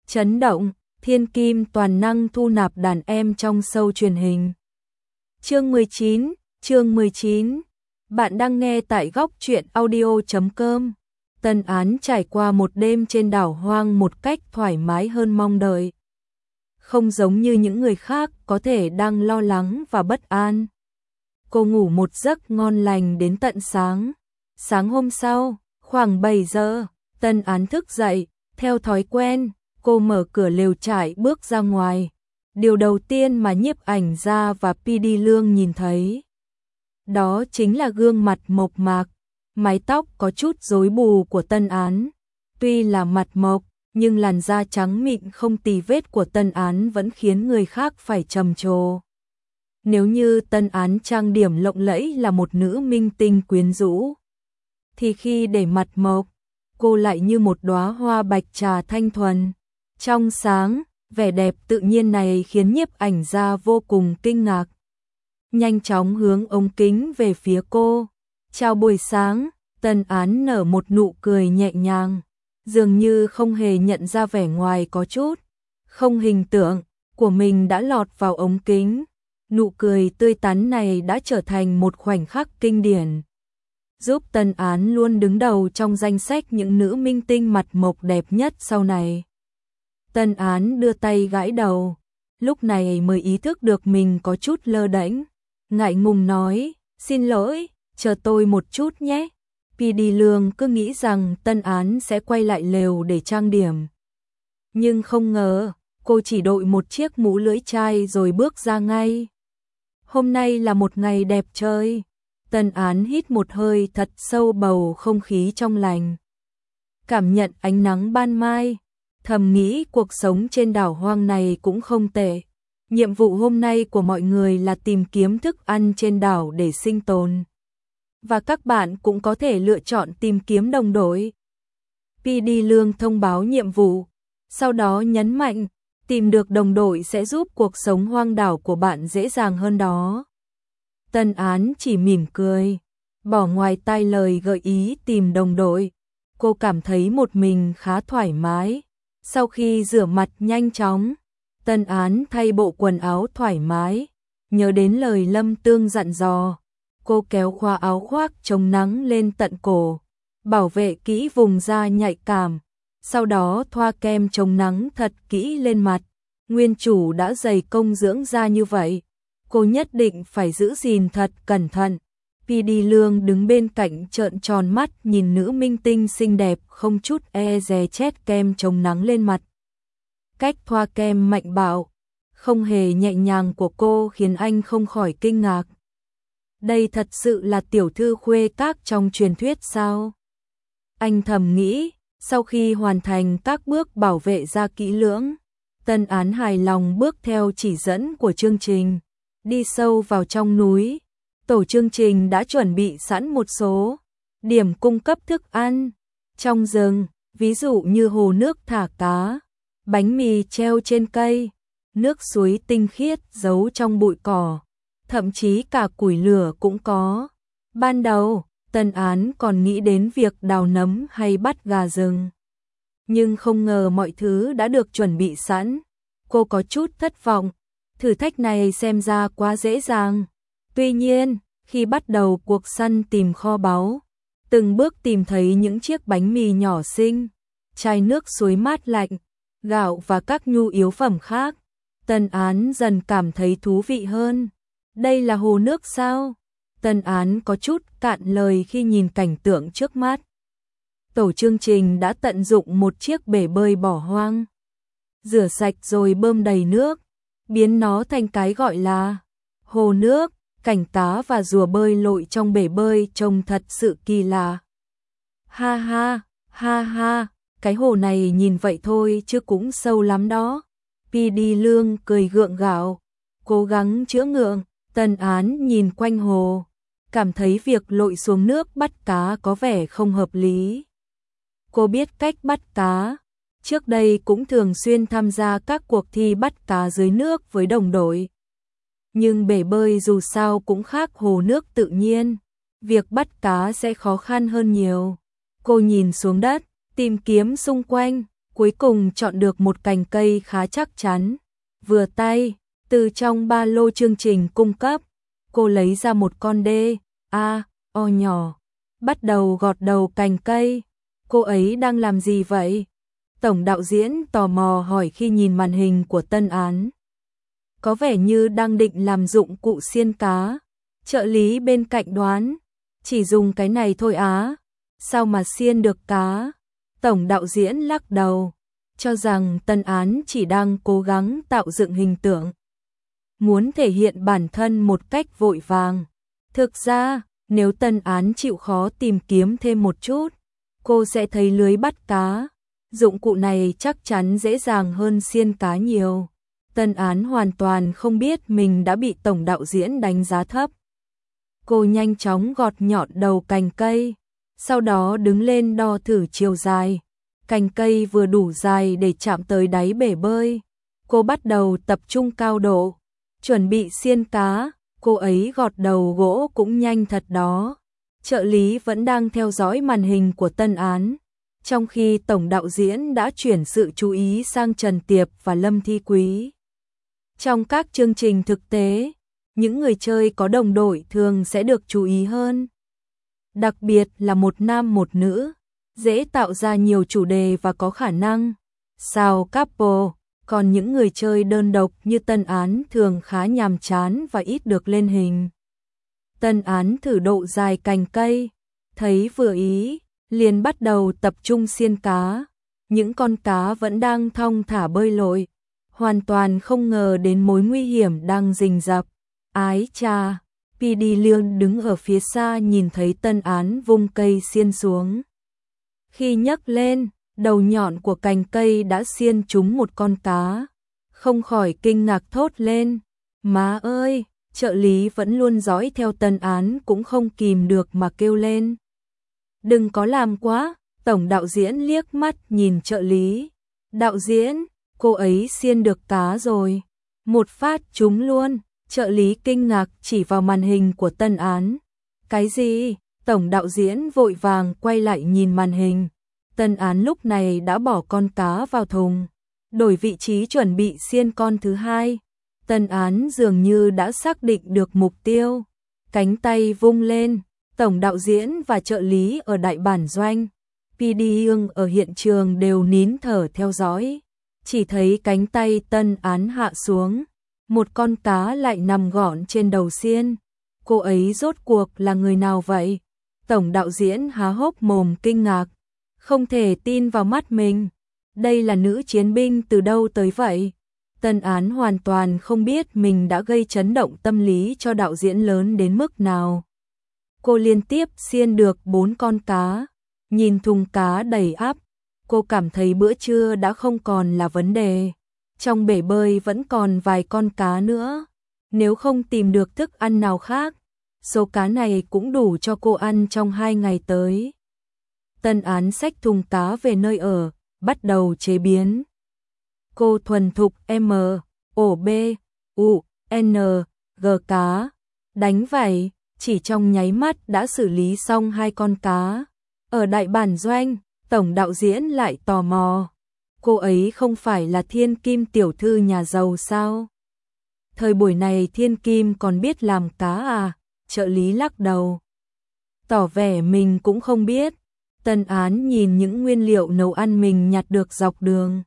Chấn động, thiên kim toàn năng thu nạp đàn em trong show truyền hình. Chương 19. Bạn đang nghe tại góc truyện audio.com. Tân Án trải qua một đêm trên đảo hoang một cách thoải mái hơn mong đợi. Không giống như những người khác có thể đang lo lắng và bất an. Cô ngủ một giấc ngon lành đến tận sáng. Sáng hôm sau, khoảng 7 giờ, Tân Án thức dậy, theo thói quen, cô mở cửa lều trại bước ra ngoài. Điều đầu tiên mà nhiếp ảnh gia và PD Lương nhìn thấy, đó chính là gương mặt mộc mạc, mái tóc có chút rối bù của Tân Án. Tuy là mặt mộc, nhưng làn da trắng mịn không tì vết của Tân Án vẫn khiến người khác phải trầm trồ. Nếu như Tân Án trang điểm lộng lẫy là một nữ minh tinh quyến rũ, thì khi để mặt mộc, cô lại như một đóa hoa bạch trà thanh thuần, trong sáng. Vẻ đẹp tự nhiên này khiến nhiếp ảnh gia vô cùng kinh ngạc. Nhanh chóng hướng ống kính về phía cô. Chào buổi sáng, Tân Án nở một nụ cười nhẹ nhàng, dường như không hề nhận ra vẻ ngoài có chút không hình tượng của mình đã lọt vào ống kính. Nụ cười tươi tắn này đã trở thành một khoảnh khắc kinh điển, giúp Tân Án luôn đứng đầu trong danh sách những nữ minh tinh mặt mộc đẹp nhất sau này. Tân Án đưa tay gãi đầu, lúc này mới ý thức được mình có chút lơ đễnh, ngại ngùng nói, xin lỗi, chờ tôi một chút nhé. PD Lương cứ nghĩ rằng Tân Án sẽ quay lại lều để trang điểm. Nhưng không ngờ, cô chỉ đội một chiếc mũ lưỡi chai rồi bước ra ngay. Hôm nay là một ngày đẹp trời. Tân Án hít một hơi thật sâu bầu không khí trong lành. Cảm nhận ánh nắng ban mai. Thầm nghĩ cuộc sống trên đảo hoang này cũng không tệ. Nhiệm vụ hôm nay của mọi người là tìm kiếm thức ăn trên đảo để sinh tồn. Và các bạn cũng có thể lựa chọn tìm kiếm đồng đội. PD Lương thông báo nhiệm vụ, sau đó nhấn mạnh, tìm được đồng đội sẽ giúp cuộc sống hoang đảo của bạn dễ dàng hơn đó. Tân Án chỉ mỉm cười, bỏ ngoài tai lời gợi ý tìm đồng đội. Cô cảm thấy một mình khá thoải mái. Sau khi rửa mặt nhanh chóng, Tân Án thay bộ quần áo thoải mái, nhớ đến lời Lâm Tương dặn dò. Cô kéo khóa áo khoác chống nắng lên tận cổ, bảo vệ kỹ vùng da nhạy cảm, sau đó thoa kem chống nắng thật kỹ lên mặt. Nguyên chủ đã dày công dưỡng da như vậy, cô nhất định phải giữ gìn thật cẩn thận. PD Lương đứng bên cạnh trợn tròn mắt nhìn nữ minh tinh xinh đẹp không chút e dè chét kem chống nắng lên mặt. Cách thoa kem mạnh bạo, không hề nhẹ nhàng của cô khiến anh không khỏi kinh ngạc. Đây thật sự là tiểu thư khuê các trong truyền thuyết sao? Anh thầm nghĩ, sau khi hoàn thành các bước bảo vệ da kỹ lưỡng, Tân Án hài lòng bước theo chỉ dẫn của chương trình, đi sâu vào trong núi. Tổ chương trình đã chuẩn bị sẵn một số điểm cung cấp thức ăn trong rừng, ví dụ như hồ nước thả cá, bánh mì treo trên cây, nước suối tinh khiết giấu trong bụi cỏ, thậm chí cả củi lửa cũng có. Ban đầu, Tân Án còn nghĩ đến việc đào nấm hay bắt gà rừng, nhưng không ngờ mọi thứ đã được chuẩn bị sẵn. Cô có chút thất vọng, thử thách này xem ra quá dễ dàng. Tuy nhiên, khi bắt đầu cuộc săn tìm kho báu, từng bước tìm thấy những chiếc bánh mì nhỏ xinh, chai nước suối mát lạnh, gạo và các nhu yếu phẩm khác, Tân Án dần cảm thấy thú vị hơn. Đây là hồ nước sao? Tân Án có chút cạn lời khi nhìn cảnh tượng trước mắt. Tổ chương trình đã tận dụng một chiếc bể bơi bỏ hoang, rửa sạch rồi bơm đầy nước, biến nó thành cái gọi là hồ nước. Cảnh cá và rùa bơi lội trong bể bơi trông thật sự kỳ lạ. Ha ha, cái hồ này nhìn vậy thôi chứ cũng sâu lắm đó. PD Lương cười gượng gạo, cố gắng chữa ngượng. Tân Án nhìn quanh hồ, cảm thấy việc lội xuống nước bắt cá có vẻ không hợp lý. Cô biết cách bắt cá, trước đây cũng thường xuyên tham gia các cuộc thi bắt cá dưới nước với đồng đội. Nhưng bể bơi dù sao cũng khác hồ nước tự nhiên, việc bắt cá sẽ khó khăn hơn nhiều. Cô nhìn xuống đất, tìm kiếm xung quanh, cuối cùng chọn được một cành cây khá chắc chắn, vừa tay, từ trong ba lô chương trình cung cấp, cô lấy ra một con o nhỏ, bắt đầu gọt đầu cành cây. Cô ấy đang làm gì vậy? Tổng đạo diễn tò mò hỏi khi nhìn màn hình của Tân Án. Có vẻ như đang định làm dụng cụ xiên cá. Trợ lý bên cạnh đoán, chỉ dùng cái này thôi á, sao mà xiên được cá? Tổng đạo diễn lắc đầu, cho rằng Tân Án chỉ đang cố gắng tạo dựng hình tượng, muốn thể hiện bản thân một cách vội vàng. Thực ra, nếu Tân Án chịu khó tìm kiếm thêm một chút, cô sẽ thấy lưới bắt cá. Dụng cụ này chắc chắn dễ dàng hơn xiên cá nhiều. Tân Án hoàn toàn không biết mình đã bị tổng đạo diễn đánh giá thấp. Cô nhanh chóng gọt nhọn đầu cành cây, sau đó đứng lên đo thử chiều dài. Cành cây vừa đủ dài để chạm tới đáy bể bơi. Cô bắt đầu tập trung cao độ, chuẩn bị xiên cá. Cô ấy gọt đầu gỗ cũng nhanh thật đó. Trợ lý vẫn đang theo dõi màn hình của Tân Án, trong khi tổng đạo diễn đã chuyển sự chú ý sang Trần Tiệp và Lâm Thi Quý. Trong các chương trình thực tế, những người chơi có đồng đội thường sẽ được chú ý hơn. Đặc biệt là một nam một nữ, dễ tạo ra nhiều chủ đề và có khả năng sao couple, còn những người chơi đơn độc như Tân Án thường khá nhàm chán và ít được lên hình. Tân Án thử độ dài cành cây, thấy vừa ý, liền bắt đầu tập trung xiên cá. Những con cá vẫn đang thong thả bơi lội, hoàn toàn không ngờ đến mối nguy hiểm đang rình rập. Ái cha, PD Lương đứng ở phía xa nhìn thấy Tân Án vung cây xiên xuống. Khi nhấc lên, đầu nhọn của cành cây đã xiên trúng một con cá, không khỏi kinh ngạc thốt lên. Má ơi! Trợ lý vẫn luôn dõi theo Tân Án cũng không kìm được mà kêu lên. Đừng có làm quá! Tổng đạo diễn liếc mắt nhìn trợ lý. Đạo diễn, cô ấy xiên được cá rồi. Một phát trúng luôn. Trợ lý kinh ngạc chỉ vào màn hình của Tân Án. Cái gì? Tổng đạo diễn vội vàng quay lại nhìn màn hình. Tân Án lúc này đã bỏ con cá vào thùng, đổi vị trí chuẩn bị xiên con thứ hai. Tân Án dường như đã xác định được mục tiêu. Cánh tay vung lên, tổng đạo diễn và trợ lý ở đại bản doanh, PD Ương ở hiện trường đều nín thở theo dõi. Chỉ thấy cánh tay Tân Án hạ xuống, một con cá lại nằm gọn trên đầu xiên. Cô ấy rốt cuộc là người nào vậy? Tổng đạo diễn há hốc mồm kinh ngạc, không thể tin vào mắt mình. Đây là nữ chiến binh từ đâu tới vậy? Tân Án hoàn toàn không biết mình đã gây chấn động tâm lý cho đạo diễn lớn đến mức nào. Cô liên tiếp xiên được 4 con cá, nhìn thùng cá đầy ắp, cô cảm thấy bữa trưa đã không còn là vấn đề. Trong bể bơi vẫn còn vài con cá nữa, nếu không tìm được thức ăn nào khác, số cá này cũng đủ cho cô ăn trong 2 ngày tới. Tân Án xách thùng cá về nơi ở, bắt đầu chế biến. Cô thuần thục B, U, N, G cá, đánh vảy, chỉ trong nháy mắt đã xử lý xong 2 con cá. Ở đại bản doanh, tổng đạo diễn lại tò mò. Cô ấy không phải là Thiên Kim tiểu thư nhà giàu sao? Thời buổi này Thiên Kim còn biết làm cá à? Trợ lý lắc đầu, tỏ vẻ mình cũng không biết. Tân Án nhìn những nguyên liệu nấu ăn mình nhặt được dọc đường.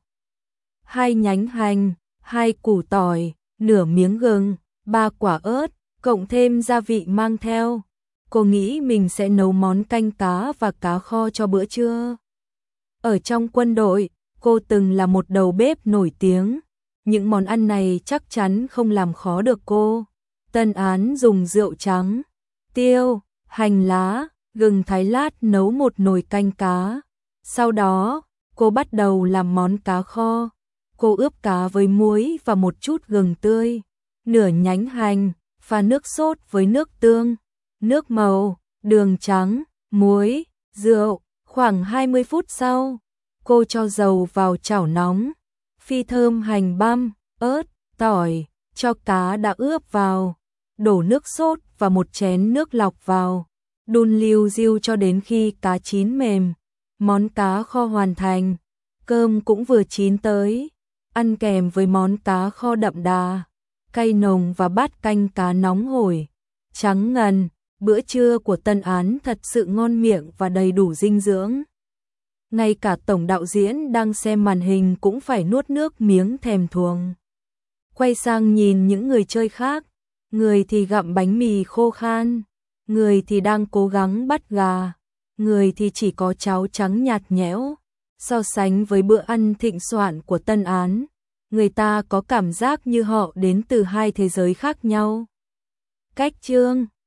2 nhánh hành, 2 củ tỏi, nửa miếng gừng, 3 quả ớt, cộng thêm gia vị mang theo. Cô nghĩ mình sẽ nấu món canh cá và cá kho cho bữa trưa. Ở trong quân đội, cô từng là một đầu bếp nổi tiếng. Những món ăn này chắc chắn không làm khó được cô. Tân Án dùng rượu trắng, tiêu, hành lá, gừng thái lát nấu một nồi canh cá. Sau đó, cô bắt đầu làm món cá kho. Cô ướp cá với muối và một chút gừng tươi, nửa nhánh hành, pha nước sốt với nước tương, nước màu, đường trắng, muối, rượu. Khoảng 20 phút sau, cô cho dầu vào chảo nóng, phi thơm hành băm, ớt, tỏi, cho cá đã ướp vào, đổ nước sốt và một chén nước lọc vào, đun liu riu cho đến khi cá chín mềm. Món cá kho hoàn thành. cơm cũng vừa chín tới, ăn kèm với món cá kho đậm đà, cay nồng và bát canh cá nóng hổi, trắng ngần. Bữa trưa của Tân Án thật sự ngon miệng và đầy đủ dinh dưỡng. Ngay cả tổng đạo diễn đang xem màn hình cũng phải nuốt nước miếng thèm thuồng. Quay sang nhìn những người chơi khác, người thì gặm bánh mì khô khan, người thì đang cố gắng bắt gà, người thì chỉ có cháo trắng nhạt nhẽo. So sánh với bữa ăn thịnh soạn của Tân Án, người ta có cảm giác như họ đến từ hai thế giới khác nhau. Cách chương